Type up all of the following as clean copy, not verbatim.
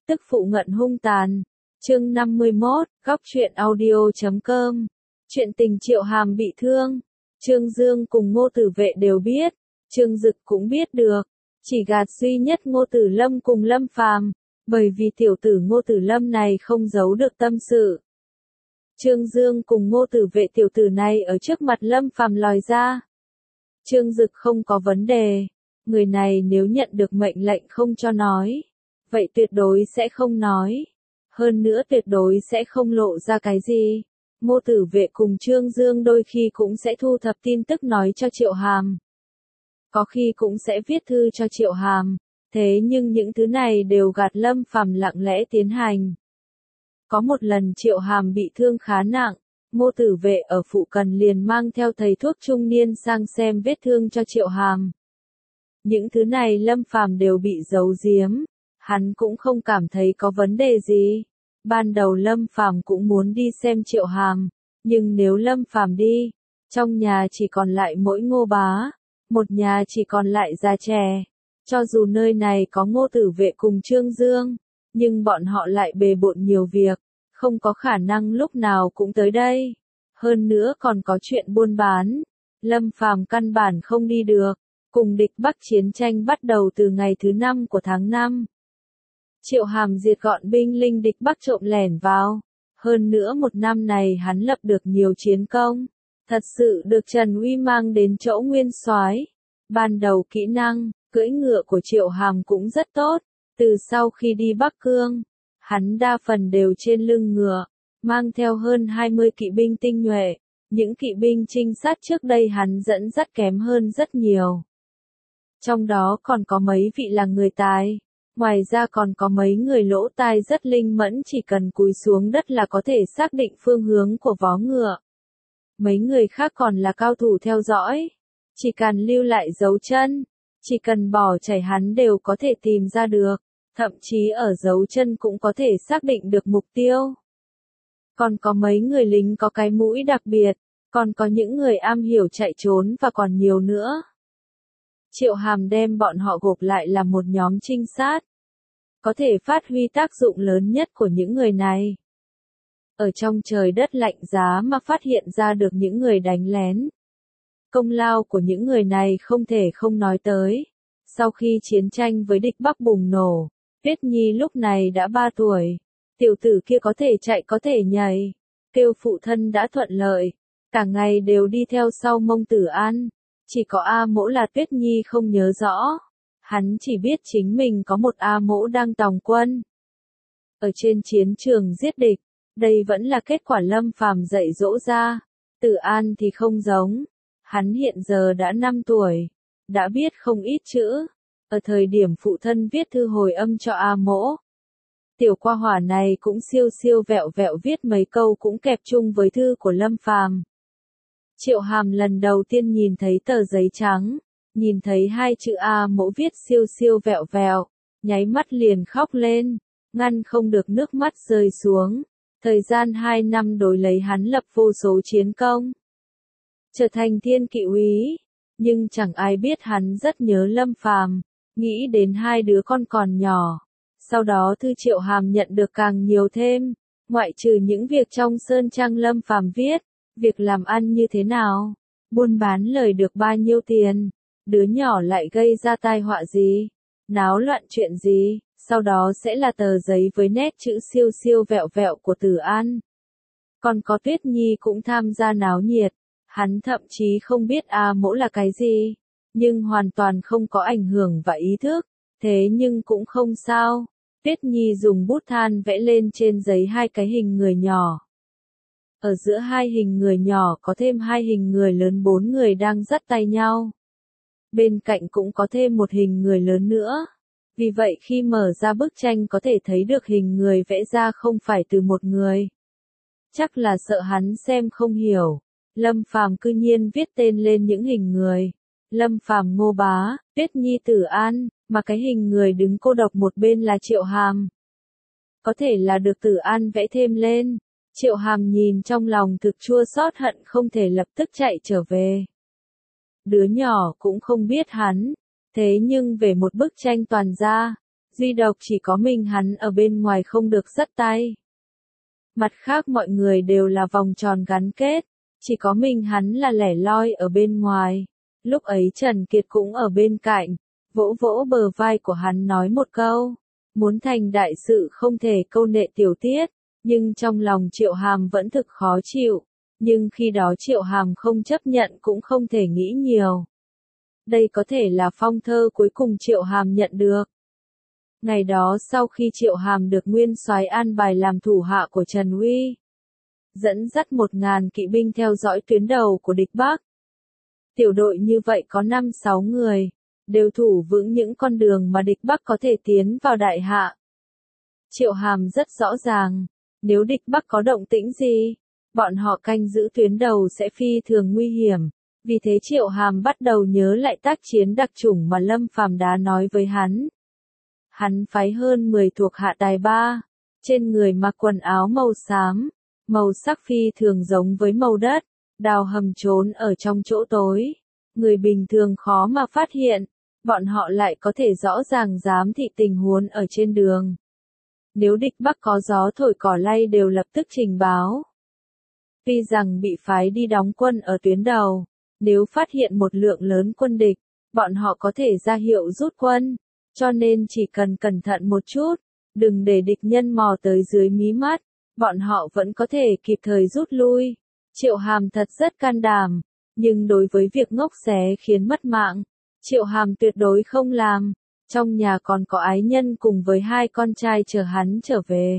Tức phụ ngận hung tàn. Chương 51, góc truyện audio.com. Chuyện tình Triệu Hàm bị thương, Trương Dương cùng Ngô Tử Vệ đều biết, Trương Dực cũng biết được, chỉ gạt duy nhất Ngô Tử Lâm cùng Lâm Phàm, bởi vì tiểu tử Ngô Tử Lâm này không giấu được tâm sự. Trương Dương cùng Ngô Tử Vệ tiểu tử này ở trước mặt Lâm Phàm lòi ra. Trương Dực không có vấn đề, người này nếu nhận được mệnh lệnh không cho nói, vậy tuyệt đối sẽ không nói. Hơn nữa tuyệt đối sẽ không lộ ra cái gì. Ngô Tử Vệ cùng Trương Dương đôi khi cũng sẽ thu thập tin tức nói cho Triệu Hàm. Có khi cũng sẽ viết thư cho Triệu Hàm. Thế nhưng những thứ này đều gạt Lâm Phàm lặng lẽ tiến hành. Có một lần Triệu Hàm bị thương khá nặng, Ngô Tử Vệ ở phụ cận liền mang theo thầy thuốc trung niên sang xem vết thương cho Triệu Hàm. Những thứ này Lâm Phàm đều bị giấu giếm. Hắn cũng không cảm thấy có vấn đề gì. Ban đầu Lâm Phàm cũng muốn đi xem Triệu Hàm, nhưng nếu Lâm Phàm đi, trong nhà chỉ còn lại mỗi Ngô Bá, một nhà chỉ còn lại già trẻ. Cho dù nơi này có Ngô Tử Vệ cùng Trương Dương, nhưng bọn họ lại bề bộn nhiều việc, không có khả năng lúc nào cũng tới đây. Hơn nữa còn có chuyện buôn bán, Lâm Phàm căn bản không đi được. Cùng địch Bắc chiến tranh bắt đầu từ ngày thứ 5 của tháng 5. Triệu Hàm diệt gọn binh linh địch Bắc trộm lẻn vào. Hơn nữa một năm này hắn lập được nhiều chiến công. Thật sự được Trần Uy mang đến chỗ nguyên soái. Ban đầu kỹ năng, cưỡi ngựa của Triệu Hàm cũng rất tốt. Từ sau khi đi Bắc Cương, hắn đa phần đều trên lưng ngựa, mang theo hơn 20 kỵ binh tinh nhuệ. Những kỵ binh trinh sát trước đây hắn dẫn dắt kém hơn rất nhiều. Trong đó còn có mấy vị là người tài. Ngoài ra còn có mấy người lỗ tai rất linh mẫn, chỉ cần cúi xuống đất là có thể xác định phương hướng của vó ngựa. Mấy người khác còn là cao thủ theo dõi. Chỉ cần lưu lại dấu chân, chỉ cần bỏ chảy hắn đều có thể tìm ra được. Thậm chí ở dấu chân cũng có thể xác định được mục tiêu. Còn có mấy người lính có cái mũi đặc biệt, còn có những người am hiểu chạy trốn và còn nhiều nữa. Triệu Hàm đem bọn họ gộp lại là một nhóm trinh sát. Có thể phát huy tác dụng lớn nhất của những người này. Ở trong trời đất lạnh giá mà phát hiện ra được những người đánh lén. Công lao của những người này không thể không nói tới. Sau khi chiến tranh với địch Bắc bùng nổ, Tuyết Nhi lúc này đã 3 tuổi. Tiểu tử kia có thể chạy có thể nhảy. Kêu phụ thân đã thuận lợi. Cả ngày đều đi theo sau Mông Tử An. Chỉ có A Mỗ là Tuyết Nhi không nhớ rõ. Hắn chỉ biết chính mình có một A Mỗ đang tòng quân. Ở trên chiến trường giết địch, đây vẫn là kết quả Lâm Phàm dạy dỗ ra. Tử An thì không giống. Hắn hiện giờ đã 5 tuổi, đã biết không ít chữ. Ở thời điểm phụ thân viết thư hồi âm cho A Mỗ, tiểu qua hỏa này cũng siêu siêu vẹo vẹo viết mấy câu cũng kẹp chung với thư của Lâm Phàm. Triệu Hàm lần đầu tiên nhìn thấy tờ giấy trắng, nhìn thấy 2 chữ A Mỗ viết siêu siêu vẹo vẹo, nháy mắt liền khóc lên, ngăn không được nước mắt rơi xuống. Thời gian 2 năm đối lấy hắn lập vô số chiến công, trở thành thiên kỵ úy, nhưng chẳng ai biết hắn rất nhớ Lâm Phàm, nghĩ đến 2 đứa con còn nhỏ. Sau đó thư Triệu Hàm nhận được càng nhiều thêm, ngoại trừ những việc trong sơn trang Lâm Phàm viết. Việc làm ăn như thế nào? Buôn bán lời được bao nhiêu tiền? Đứa nhỏ lại gây ra tai họa gì? Náo loạn chuyện gì? Sau đó sẽ là tờ giấy với nét chữ siêu siêu vẹo vẹo của Tử An. Còn có Tuyết Nhi cũng tham gia náo nhiệt. Hắn thậm chí không biết A Mỗ là cái gì, nhưng hoàn toàn không có ảnh hưởng và ý thức. Thế nhưng cũng không sao. Tuyết Nhi dùng bút than vẽ lên trên giấy 2 cái hình người nhỏ. Ở giữa 2 hình người nhỏ có thêm 2 hình người lớn, 4 người đang dắt tay nhau. Bên cạnh cũng có thêm một hình người lớn nữa. Vì vậy khi mở ra bức tranh có thể thấy được hình người vẽ ra không phải từ một người. Chắc là sợ hắn xem không hiểu. Lâm Phàm cư nhiên viết tên lên những hình người. Lâm Phàm, Ngô Bá, Tuyết Nhi, Tử An, mà cái hình người đứng cô độc một bên là Triệu Hàm. Có thể là được Tử An vẽ thêm lên. Triệu Hàm nhìn trong lòng thực chua xót, hận không thể lập tức chạy trở về. Đứa nhỏ cũng không biết hắn, thế nhưng về một bức tranh toàn ra, Duy độc chỉ có mình hắn ở bên ngoài không được dắt tay. Mặt khác mọi người đều là vòng tròn gắn kết, chỉ có mình hắn là lẻ loi ở bên ngoài. Lúc ấy Trần Kiệt cũng ở bên cạnh, vỗ vỗ bờ vai của hắn nói một câu, muốn thành đại sự không thể câu nệ tiểu tiết, nhưng trong lòng Triệu Hàm vẫn thực khó chịu, nhưng khi đó Triệu Hàm không chấp nhận cũng không thể nghĩ nhiều. Đây có thể là phong thơ cuối cùng Triệu Hàm nhận được. Ngày đó sau khi Triệu Hàm được Nguyên Soái an bài làm thủ hạ của Trần Uy, dẫn dắt 1000 kỵ binh theo dõi tuyến đầu của địch Bắc. Tiểu đội như vậy có 5-6 người, đều thủ vững những con đường mà địch Bắc có thể tiến vào Đại Hạ. Triệu Hàm rất rõ ràng, nếu địch Bắc có động tĩnh gì, bọn họ canh giữ tuyến đầu sẽ phi thường nguy hiểm. Vì thế Triệu Hàm bắt đầu nhớ lại tác chiến đặc chủng mà Lâm Phàm đã nói với hắn. Hắn phái hơn 10 thuộc hạ tài ba, trên người mặc quần áo màu xám, màu sắc phi thường giống với màu đất, đào hầm trốn ở trong chỗ tối. Người bình thường khó mà phát hiện, bọn họ lại có thể rõ ràng giám thị tình huống ở trên đường. Nếu địch Bắc có gió thổi cỏ lay đều lập tức trình báo. Tuy rằng bị phái đi đóng quân ở tuyến đầu, nếu phát hiện một lượng lớn quân địch, bọn họ có thể ra hiệu rút quân, cho nên chỉ cần cẩn thận một chút, đừng để địch nhân mò tới dưới mí mắt, bọn họ vẫn có thể kịp thời rút lui. Triệu Hàm thật rất can đảm, nhưng đối với việc ngốc xé khiến mất mạng, Triệu Hàm tuyệt đối không làm. Trong nhà còn có ái nhân cùng với 2 con trai chờ hắn trở về.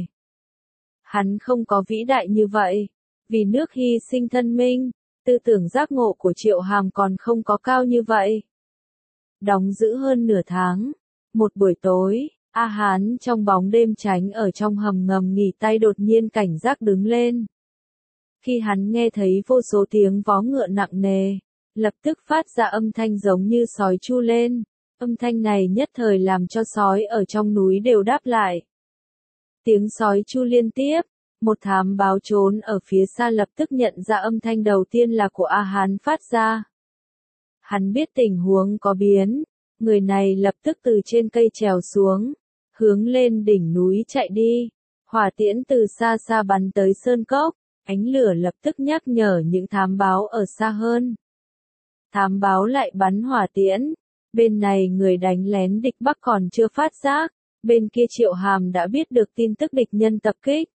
Hắn không có vĩ đại như vậy, vì nước hy sinh thân minh, tư tưởng giác ngộ của Triệu Hàm còn không có cao như vậy. Đóng giữ hơn nửa tháng, một buổi tối, A Hán trong bóng đêm tránh ở trong hầm ngầm nghỉ tay đột nhiên cảnh giác đứng lên. Khi hắn nghe thấy vô số tiếng vó ngựa nặng nề, lập tức phát ra âm thanh giống như sói chu lên. Âm thanh này nhất thời làm cho sói ở trong núi đều đáp lại. Tiếng sói chu liên tiếp, một thám báo trốn ở phía xa lập tức nhận ra âm thanh đầu tiên là của A Hán phát ra. Hắn biết tình huống có biến, người này lập tức từ trên cây trèo xuống, hướng lên đỉnh núi chạy đi. Hỏa tiễn từ xa xa bắn tới sơn cốc, ánh lửa lập tức nhắc nhở những thám báo ở xa hơn. Thám báo lại bắn hỏa tiễn. Bên này người đánh lén địch Bắc còn chưa phát giác, bên kia Triệu Hàm đã biết được tin tức địch nhân tập kích.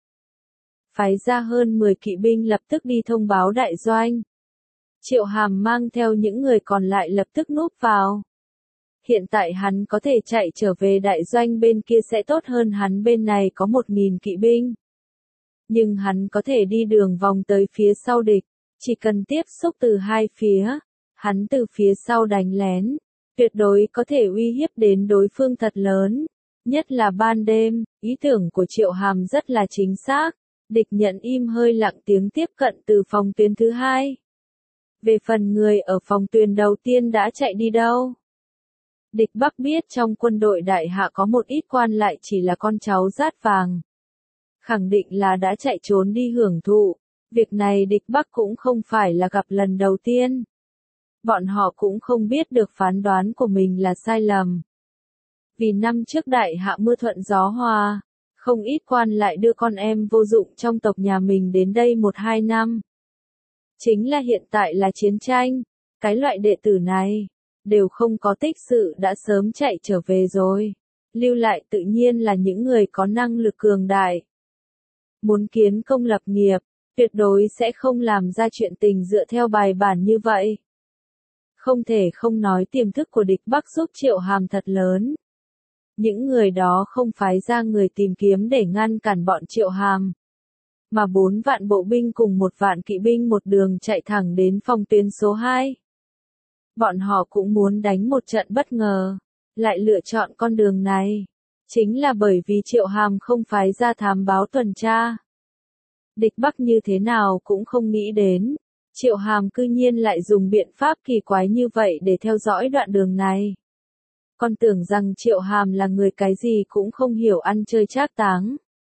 Phái ra hơn 10 kỵ binh lập tức đi thông báo đại doanh. Triệu Hàm mang theo những người còn lại lập tức núp vào. Hiện tại hắn có thể chạy trở về đại doanh bên kia sẽ tốt hơn hắn bên này có 1000 kỵ binh. Nhưng hắn có thể đi đường vòng tới phía sau địch, chỉ cần tiếp xúc từ hai phía, hắn từ phía sau đánh lén. Tuyệt đối có thể uy hiếp đến đối phương thật lớn, nhất là ban đêm. Ý tưởng của Triệu Hàm rất là chính xác, địch nhận im hơi lặng tiếng tiếp cận từ phòng tuyến thứ 2. Về phần người ở phòng tuyến đầu tiên đã chạy đi đâu? Địch Bắc biết trong quân đội Đại Hạ có một ít quan lại chỉ là con cháu rát vàng. Khẳng định là đã chạy trốn đi hưởng thụ, việc này địch Bắc cũng không phải là gặp lần đầu tiên. Bọn họ cũng không biết được phán đoán của mình là sai lầm. Vì năm trước Đại Hạ mưa thuận gió hòa, không ít quan lại đưa con em vô dụng trong tộc nhà mình đến đây 1-2 năm. Chính là hiện tại là chiến tranh, cái loại đệ tử này, đều không có tích sự đã sớm chạy trở về rồi. Lưu lại tự nhiên là những người có năng lực cường đại. Muốn kiến công lập nghiệp, tuyệt đối sẽ không làm ra chuyện tình dựa theo bài bản như vậy. Không thể không nói tiềm thức của địch Bắc giúp Triệu Hàm thật lớn. Những người đó không phái ra người tìm kiếm để ngăn cản bọn Triệu Hàm, mà 4 vạn bộ binh cùng 1 vạn kỵ binh một đường chạy thẳng đến phòng tuyến số 2. Bọn họ cũng muốn đánh một trận bất ngờ, lại lựa chọn con đường này. Chính là bởi vì Triệu Hàm không phái ra thám báo tuần tra. Địch Bắc như thế nào cũng không nghĩ đến. Triệu Hàm cư nhiên lại dùng biện pháp kỳ quái như vậy để theo dõi đoạn đường này. Con tưởng rằng Triệu Hàm là người cái gì cũng không hiểu ăn chơi trác táng.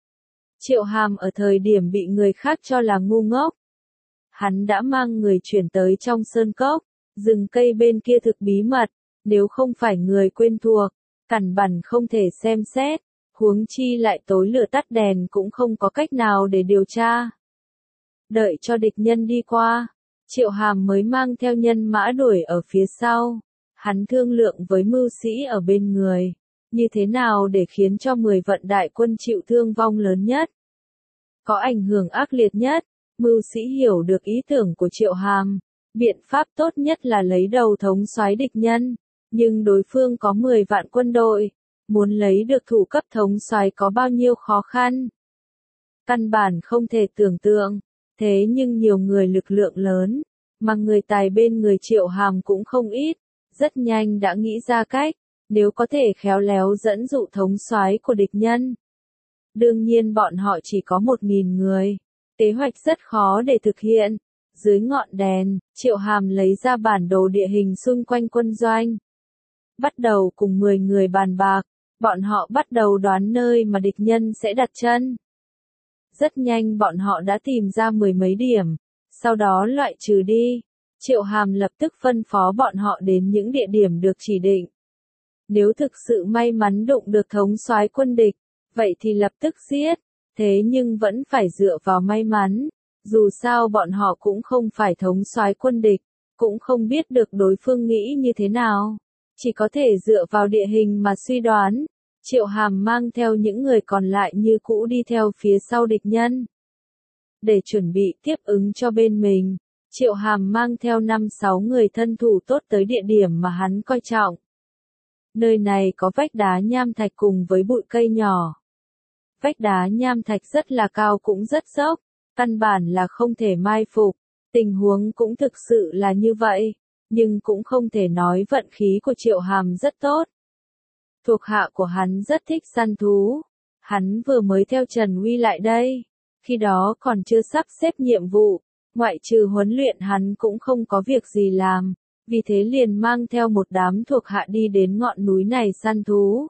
Triệu Hàm ở thời điểm bị người khác cho là ngu ngốc. Hắn đã mang người chuyển tới trong sơn cốc, rừng cây bên kia thực bí mật, nếu không phải người quen thuộc, Cằn bằn không thể xem xét, huống chi lại tối lửa tắt đèn cũng không có cách nào để điều tra. Đợi cho địch nhân đi qua, Triệu Hàm mới mang theo nhân mã đuổi ở phía sau. Hắn thương lượng với mưu sĩ ở bên người, như thế nào để khiến cho 10 vận đại quân chịu thương vong lớn nhất, có ảnh hưởng ác liệt nhất. Mưu sĩ hiểu được ý tưởng của Triệu Hàm, biện pháp tốt nhất là lấy đầu thống soái địch nhân, nhưng đối phương có 10 vạn quân đội, muốn lấy được thủ cấp thống soái có bao nhiêu khó khăn. Căn bản không thể tưởng tượng, thế nhưng nhiều người lực lượng lớn, mà người tài bên người Triệu Hàm cũng không ít, rất nhanh đã nghĩ ra cách, nếu có thể khéo léo dẫn dụ thống soái của địch nhân. Đương nhiên bọn họ chỉ có 1.000 người, kế hoạch rất khó để thực hiện. Dưới ngọn đèn, Triệu Hàm lấy ra bản đồ địa hình xung quanh quân doanh. Bắt đầu cùng 10 người bàn bạc, bọn họ bắt đầu đoán nơi mà địch nhân sẽ đặt chân. Rất nhanh bọn họ đã tìm ra 10 mấy điểm, sau đó loại trừ đi. Triệu Hàm lập tức phân phó bọn họ đến những địa điểm được chỉ định. Nếu thực sự may mắn đụng được thống soái quân địch, vậy thì lập tức giết, thế nhưng vẫn phải dựa vào may mắn. Dù sao bọn họ cũng không phải thống soái quân địch, cũng không biết được đối phương nghĩ như thế nào. Chỉ có thể dựa vào địa hình mà suy đoán. Triệu Hàm mang theo những người còn lại như cũ đi theo phía sau địch nhân. Để chuẩn bị tiếp ứng cho bên mình, Triệu Hàm mang theo 5-6 người thân thủ tốt tới địa điểm mà hắn coi trọng. Nơi này có vách đá nham thạch cùng với bụi cây nhỏ. Vách đá nham thạch rất là cao cũng rất dốc, căn bản là không thể mai phục. Tình huống cũng thực sự là như vậy, nhưng cũng không thể nói vận khí của Triệu Hàm rất tốt. Thuộc hạ của hắn rất thích săn thú. Hắn vừa mới theo Trần Huy lại đây, khi đó còn chưa sắp xếp nhiệm vụ, ngoại trừ huấn luyện hắn cũng không có việc gì làm, vì thế liền mang theo một đám thuộc hạ đi đến ngọn núi này săn thú.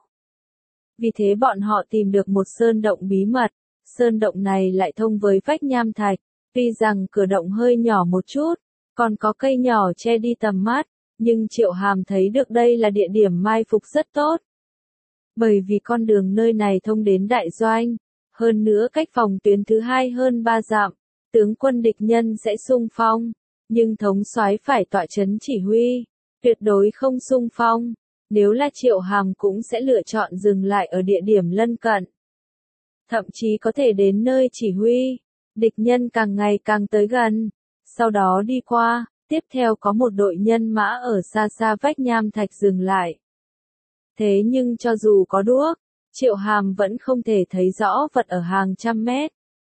Vì thế bọn họ tìm được một sơn động bí mật, sơn động này lại thông với vách nham thạch, tuy rằng cửa động hơi nhỏ một chút, còn có cây nhỏ che đi tầm mắt, nhưng Triệu Hàm thấy được đây là địa điểm mai phục rất tốt. Bởi vì con đường nơi này thông đến đại doanh, hơn nữa cách phòng tuyến thứ 2 hơn 3 dặm, tướng quân địch nhân sẽ xung phong, nhưng thống soái phải tọa trấn chỉ huy, tuyệt đối không xung phong. Nếu là Triệu Hàm cũng sẽ lựa chọn dừng lại ở địa điểm lân cận. Thậm chí có thể đến nơi chỉ huy, địch nhân càng ngày càng tới gần, sau đó đi qua, tiếp theo có một đội nhân mã ở xa xa vách nham thạch dừng lại. Thế nhưng cho dù có đuốc, Triệu Hàm vẫn không thể thấy rõ vật ở hàng trăm mét.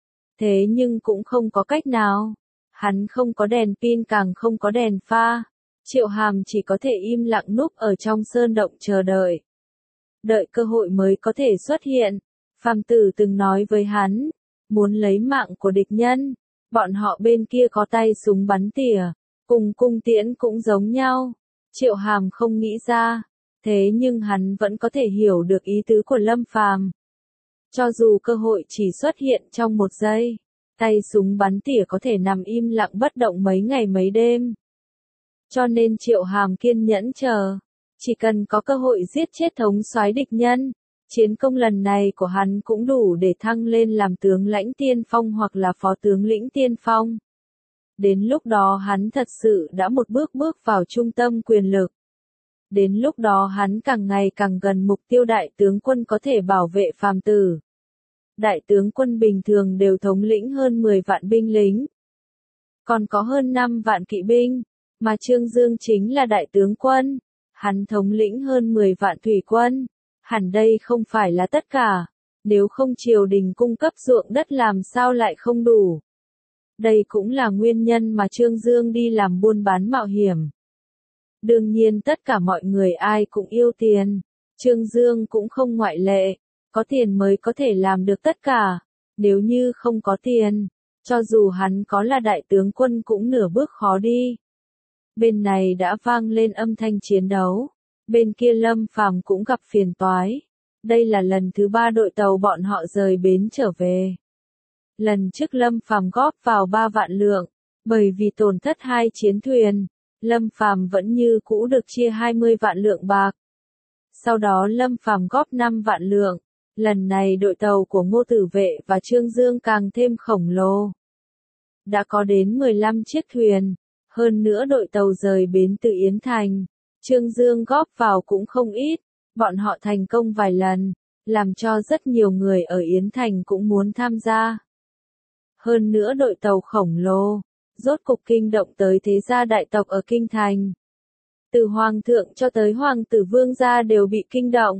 Thế nhưng cũng không có cách nào. Hắn không có đèn pin càng không có đèn pha. Triệu Hàm chỉ có thể im lặng núp ở trong sơn động chờ đợi. Đợi cơ hội mới có thể xuất hiện. Phàm Tử từng nói với hắn, muốn lấy mạng của địch nhân, bọn họ bên kia có tay súng bắn tỉa, cùng cung tiễn cũng giống nhau. Triệu Hàm không nghĩ ra. Thế nhưng hắn vẫn có thể hiểu được ý tứ của Lâm Phàm. Cho dù cơ hội chỉ xuất hiện trong một giây, tay súng bắn tỉa có thể nằm im lặng bất động mấy ngày mấy đêm. Cho nên Triệu Hàm kiên nhẫn chờ, chỉ cần có cơ hội giết chết thống soái địch nhân, chiến công lần này của hắn cũng đủ để thăng lên làm tướng lãnh tiên phong hoặc là phó tướng lĩnh tiên phong. Đến lúc đó hắn thật sự đã một bước bước vào trung tâm quyền lực. Đến lúc đó hắn càng ngày càng gần mục tiêu đại tướng quân có thể bảo vệ Phàm Tử. Đại tướng quân bình thường đều thống lĩnh hơn 10 vạn binh lính. Còn có hơn 5 vạn kỵ binh, mà Trương Dương chính là đại tướng quân. Hắn thống lĩnh hơn 10 vạn thủy quân. Hẳn đây không phải là tất cả. Nếu không triều đình cung cấp ruộng đất làm sao lại không đủ. Đây cũng là nguyên nhân mà Trương Dương đi làm buôn bán mạo hiểm. Đương nhiên tất cả mọi người ai cũng yêu tiền, Trương Dương cũng không ngoại lệ, có tiền mới có thể làm được tất cả, nếu như không có tiền, cho dù hắn có là đại tướng quân cũng nửa bước khó đi. Bên này đã vang lên âm thanh chiến đấu, bên kia Lâm Phàm cũng gặp phiền toái. Đây là lần thứ 3 đội tàu bọn họ rời bến trở về. Lần trước Lâm Phàm góp vào 3 vạn lượng, bởi vì tổn thất 2 chiến thuyền. Lâm Phàm vẫn như cũ được chia 20 vạn lượng bạc. Sau đó Lâm Phàm góp 5 vạn lượng. Lần này đội tàu của Ngô Tử Vệ và Trương Dương càng thêm khổng lồ. Đã có đến 15 chiếc thuyền. Hơn nữa đội tàu rời bến từ Yến Thành. Trương Dương góp vào cũng không ít. Bọn họ thành công vài lần, làm cho rất nhiều người ở Yến Thành cũng muốn tham gia. Hơn nữa đội tàu khổng lồ, rốt cục kinh động tới thế gia đại tộc ở Kinh Thành. Từ Hoàng thượng cho tới Hoàng tử Vương gia đều bị kinh động.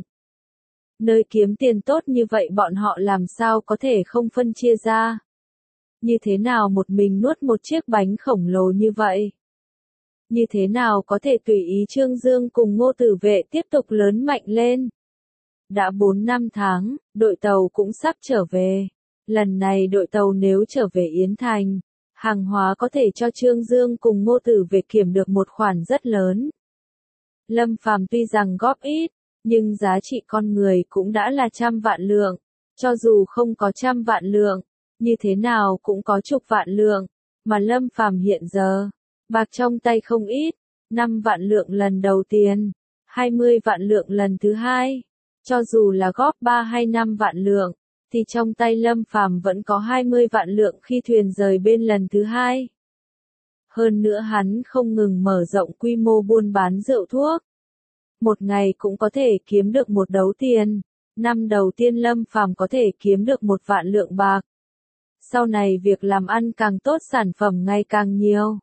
Nơi kiếm tiền tốt như vậy bọn họ làm sao có thể không phân chia ra. Như thế nào một mình nuốt một chiếc bánh khổng lồ như vậy? Như thế nào có thể tùy ý Trương Dương cùng Ngô Tử Vệ tiếp tục lớn mạnh lên? Đã 4 năm tháng, đội tàu cũng sắp trở về. Lần này đội tàu nếu trở về Yến Thành, hàng hóa có thể cho Trương Dương cùng Ngô Tử Vệ kiểm được một khoản rất lớn. Lâm Phàm tuy rằng góp ít, nhưng giá trị con người cũng đã là 100 vạn lượng. Cho dù không có 100 vạn lượng, như thế nào cũng có chục vạn lượng. Mà Lâm Phàm hiện giờ, bạc trong tay không ít, 5 vạn lượng lần đầu tiên, 20 vạn lượng lần thứ hai. Cho dù là góp 3 hay 5 vạn lượng, thì trong tay Lâm Phàm vẫn có 20 vạn lượng khi thuyền rời bên lần thứ hai. Hơn nữa hắn không ngừng mở rộng quy mô buôn bán rượu thuốc. Một ngày cũng có thể kiếm được một đấu tiền. Năm đầu tiên Lâm Phàm có thể kiếm được 1 vạn lượng bạc. Sau này việc làm ăn càng tốt, sản phẩm ngày càng nhiều,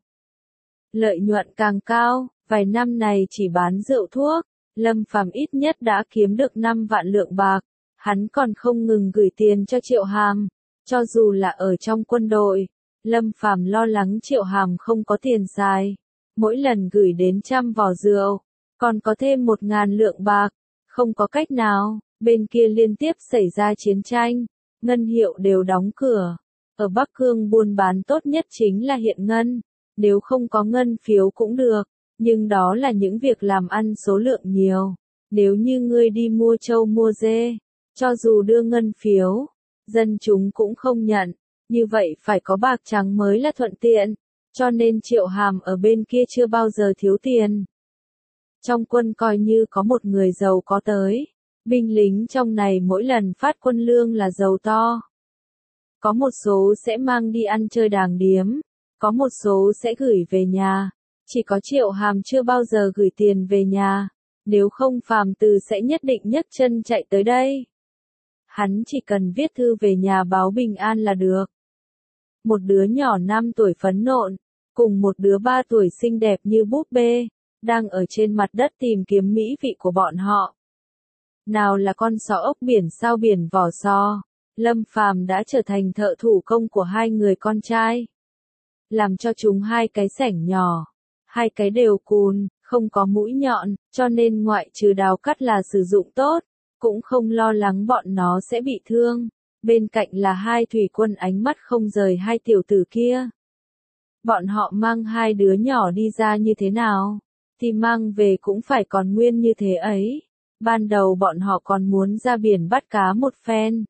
lợi nhuận càng cao. Vài năm này chỉ bán rượu thuốc, Lâm Phàm ít nhất đã kiếm được 5 vạn lượng bạc. Hắn còn không ngừng gửi tiền cho Triệu Hàm. Cho dù là ở trong quân đội, Lâm Phàm lo lắng Triệu Hàm không có tiền xài. Mỗi lần gửi đến 100 vò rượu, còn có thêm 1.000 lượng bạc. Không có cách nào, bên kia liên tiếp xảy ra chiến tranh, ngân hiệu đều đóng cửa. Ở Bắc Cương buôn bán tốt nhất chính là hiện ngân, nếu không có ngân phiếu cũng được, nhưng đó là những việc làm ăn số lượng nhiều. Nếu như ngươi đi mua trâu mua dê, cho dù đưa ngân phiếu, dân chúng cũng không nhận, như vậy phải có bạc trắng mới là thuận tiện, cho nên Triệu Hàm ở bên kia chưa bao giờ thiếu tiền. Trong quân coi như có một người giàu có tới, binh lính trong này mỗi lần phát quân lương là giàu to. Có một số sẽ mang đi ăn chơi đàng điếm, có một số sẽ gửi về nhà, chỉ có Triệu Hàm chưa bao giờ gửi tiền về nhà, nếu không Phàm Từ sẽ nhất định nhấc chân chạy tới đây. Hắn chỉ cần viết thư về nhà báo bình an là được. Một đứa nhỏ 5 tuổi phấn nộn, cùng một đứa 3 tuổi xinh đẹp như búp bê, đang ở trên mặt đất tìm kiếm mỹ vị của bọn họ. Nào là con sò ốc biển sao biển vỏ sò, Lâm Phàm đã trở thành thợ thủ công của hai người con trai. Làm cho chúng hai cái xẻng nhỏ, hai cái đều cùn, không có mũi nhọn, cho nên ngoại trừ đào cắt là sử dụng tốt, cũng không lo lắng bọn nó sẽ bị thương. Bên cạnh là hai thủy quân ánh mắt không rời hai tiểu tử kia. Bọn họ mang hai đứa nhỏ đi ra như thế nào, thì mang về cũng phải còn nguyên như thế ấy. Ban đầu bọn họ còn muốn ra biển bắt cá một phen.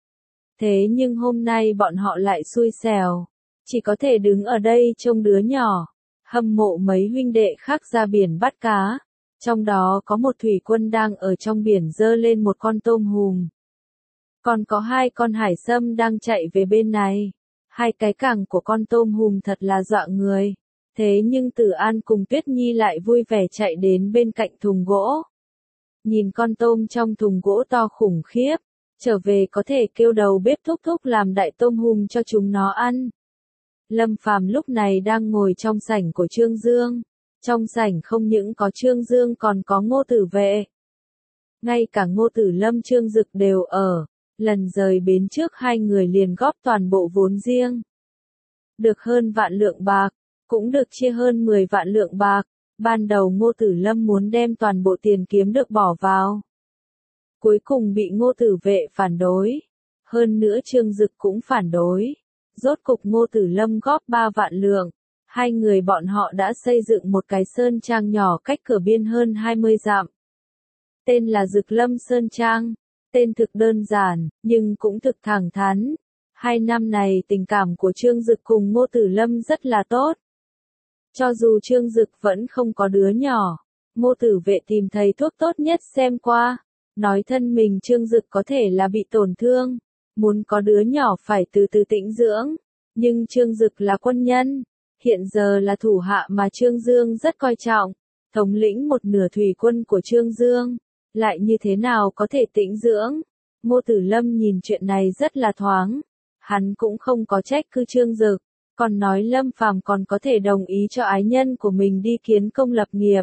Thế nhưng hôm nay bọn họ lại xui xẻo, chỉ có thể đứng ở đây trông đứa nhỏ, hâm mộ mấy huynh đệ khác ra biển bắt cá. Trong đó có một thủy quân đang ở trong biển giơ lên một con tôm hùm. Còn có hai con hải sâm đang chạy về bên này. Hai cái cẳng của con tôm hùm thật là dọa người. Thế nhưng Tử An cùng Tuyết Nhi lại vui vẻ chạy đến bên cạnh thùng gỗ. Nhìn con tôm trong thùng gỗ to khủng khiếp, trở về có thể kêu đầu bếp thúc thúc làm đại tôm hùm cho chúng nó ăn. Lâm Phàm lúc này đang ngồi trong sảnh của Trương Dương. Trong sảnh không những có Trương Dương còn có Ngô Tử Vệ. Ngay cả Ngô Tử Lâm Trương Dực đều ở. Lần rời bến trước hai người liền góp toàn bộ vốn riêng. Được hơn vạn lượng bạc, cũng được chia hơn 10 vạn lượng bạc. Ban đầu Ngô Tử Lâm muốn đem toàn bộ tiền kiếm được bỏ vào. Cuối cùng bị Ngô Tử Vệ phản đối. Hơn nữa Trương Dực cũng phản đối. Rốt cục Ngô Tử Lâm góp 3 vạn lượng. Hai người bọn họ đã xây dựng một cái sơn trang nhỏ cách cửa biên hơn 20 dặm. Tên là Dực Lâm Sơn Trang. Tên thực đơn giản, nhưng cũng thực thẳng thắn. 2 năm này tình cảm của Trương Dực cùng Ngô Tử Lâm rất là tốt. Cho dù Trương Dực vẫn không có đứa nhỏ, Ngô Tử Vệ tìm thầy thuốc tốt nhất xem qua, nói thân mình Trương Dực có thể là bị tổn thương, muốn có đứa nhỏ phải từ từ tĩnh dưỡng, nhưng Trương Dực là quân nhân, hiện giờ là thủ hạ mà Trương Dương rất coi trọng, thống lĩnh một nửa thủy quân của Trương Dương, lại như thế nào có thể tĩnh dưỡng? Ngô Tử Lâm nhìn chuyện này rất là thoáng, hắn cũng không có trách cứ Trương Dực, còn nói Lâm Phàm còn có thể đồng ý cho ái nhân của mình đi kiến công lập nghiệp.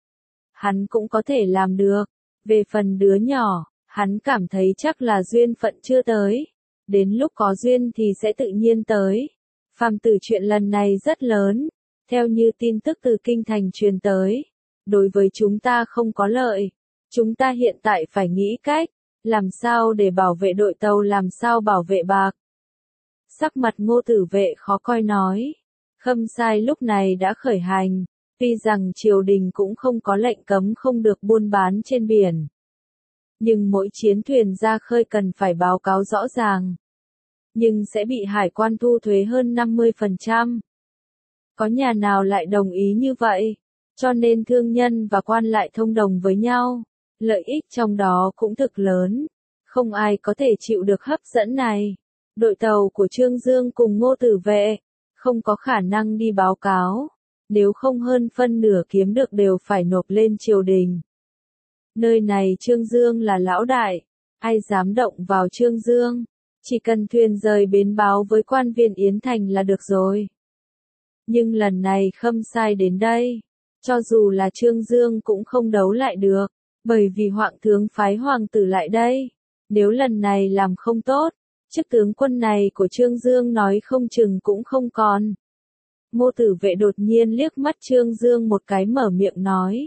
Hắn cũng có thể làm được, về phần đứa nhỏ, hắn cảm thấy chắc là duyên phận chưa tới, đến lúc có duyên thì sẽ tự nhiên tới. Phàm tử chuyện lần này rất lớn, theo như tin tức từ kinh thành truyền tới, đối với chúng ta không có lợi, chúng ta hiện tại phải nghĩ cách, làm sao để bảo vệ đội tàu, làm sao bảo vệ bạc. Sắc mặt Ngô Tử Vệ khó coi nói, Khâm Sai lúc này đã khởi hành, tuy rằng triều đình cũng không có lệnh cấm không được buôn bán trên biển, nhưng mỗi chiến thuyền ra khơi cần phải báo cáo rõ ràng, nhưng sẽ bị hải quan thu thuế hơn 50%. Có nhà nào lại đồng ý như vậy, cho nên thương nhân và quan lại thông đồng với nhau, lợi ích trong đó cũng thực lớn, không ai có thể chịu được hấp dẫn này. Đội tàu của Trương Dương cùng Ngô Tử Vệ, không có khả năng đi báo cáo, nếu không hơn phân nửa kiếm được đều phải nộp lên triều đình. Nơi này Trương Dương là lão đại, ai dám động vào Trương Dương, chỉ cần thuyền rời bến báo với quan viên Yến Thành là được rồi. Nhưng lần này Khâm Sai đến đây, cho dù là Trương Dương cũng không đấu lại được, bởi vì Hoạng tướng phái hoàng tử lại đây, nếu lần này làm không tốt, chức tướng quân này của Trương Dương nói không chừng cũng không còn. Ngô Tử Vệ đột nhiên liếc mắt Trương Dương một cái mở miệng nói.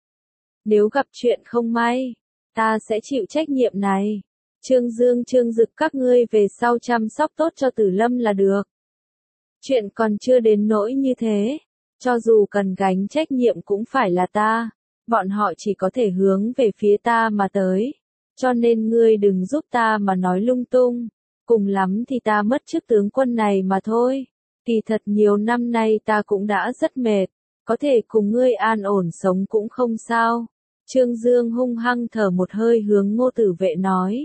Nếu gặp chuyện không may, ta sẽ chịu trách nhiệm này. Trương Dương Trương Dực các ngươi về sau chăm sóc tốt cho Tử Lâm là được. Chuyện còn chưa đến nỗi như thế, cho dù cần gánh trách nhiệm cũng phải là ta, bọn họ chỉ có thể hướng về phía ta mà tới, cho nên ngươi đừng giúp ta mà nói lung tung, cùng lắm thì ta mất chức tướng quân này mà thôi. Kỳ thật nhiều năm nay ta cũng đã rất mệt, có thể cùng ngươi an ổn sống cũng không sao. Trương Dương hung hăng thở một hơi hướng Ngô Tử Vệ nói.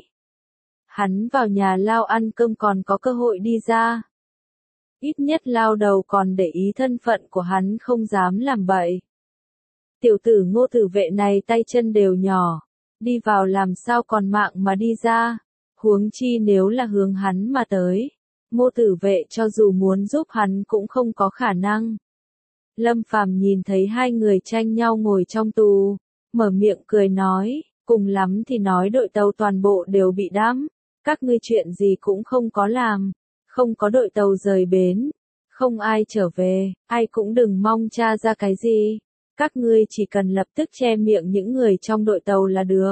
Hắn vào nhà Lao ăn cơm còn có cơ hội đi ra. Ít nhất Lao đầu còn để ý thân phận của hắn không dám làm bậy. Tiểu tử Ngô Tử Vệ này tay chân đều nhỏ, đi vào làm sao còn mạng mà đi ra, huống chi nếu là hướng hắn mà tới. Ngô Tử Vệ cho dù muốn giúp hắn cũng không có khả năng. Lâm Phàm nhìn thấy hai người tranh nhau ngồi trong tù, mở miệng cười nói, cùng lắm thì nói đội tàu toàn bộ đều bị đắm, các ngươi chuyện gì cũng không có làm, không có đội tàu rời bến, không ai trở về, ai cũng đừng mong tra ra cái gì, các ngươi chỉ cần lập tức che miệng những người trong đội tàu là được.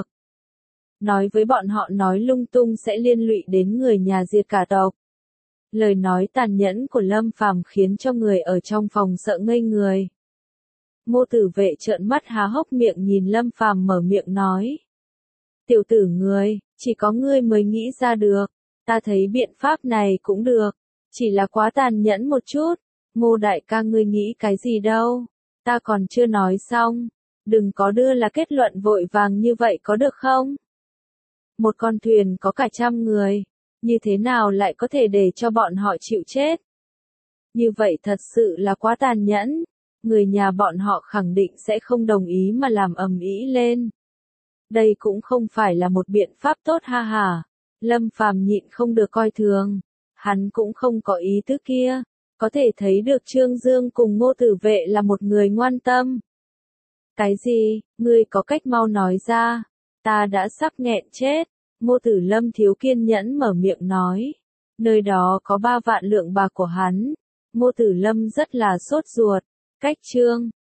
Nói với bọn họ nói lung tung sẽ liên lụy đến người nhà diệt cả tộc. Lời nói tàn nhẫn của Lâm Phàm khiến cho người ở trong phòng sợ ngây người. Ngô Tử Vệ trợn mắt há hốc miệng nhìn Lâm Phàm mở miệng nói. Tiểu tử ngươi, chỉ có ngươi mới nghĩ ra được, ta thấy biện pháp này cũng được, chỉ là quá tàn nhẫn một chút. Ngô đại ca ngươi nghĩ cái gì đâu, ta còn chưa nói xong, đừng có đưa là kết luận vội vàng như vậy có được không? Một con thuyền có cả 100 người. Như thế nào lại có thể để cho bọn họ chịu chết? Như vậy thật sự là quá tàn nhẫn, người nhà bọn họ khẳng định sẽ không đồng ý mà làm ầm ĩ lên. Đây cũng không phải là một biện pháp tốt ha ha. Lâm Phàm nhịn không được coi thường, hắn cũng không có ý tứ kia, có thể thấy được Trương Dương cùng Ngô Tử Vệ là một người ngoan tâm. Cái gì, ngươi có cách mau nói ra, ta đã sắp nghẹn chết. Ngô Tử Lâm thiếu kiên nhẫn mở miệng nói. Nơi đó có 3 vạn lượng bạc của hắn. Ngô Tử Lâm rất là sốt ruột. Cách chương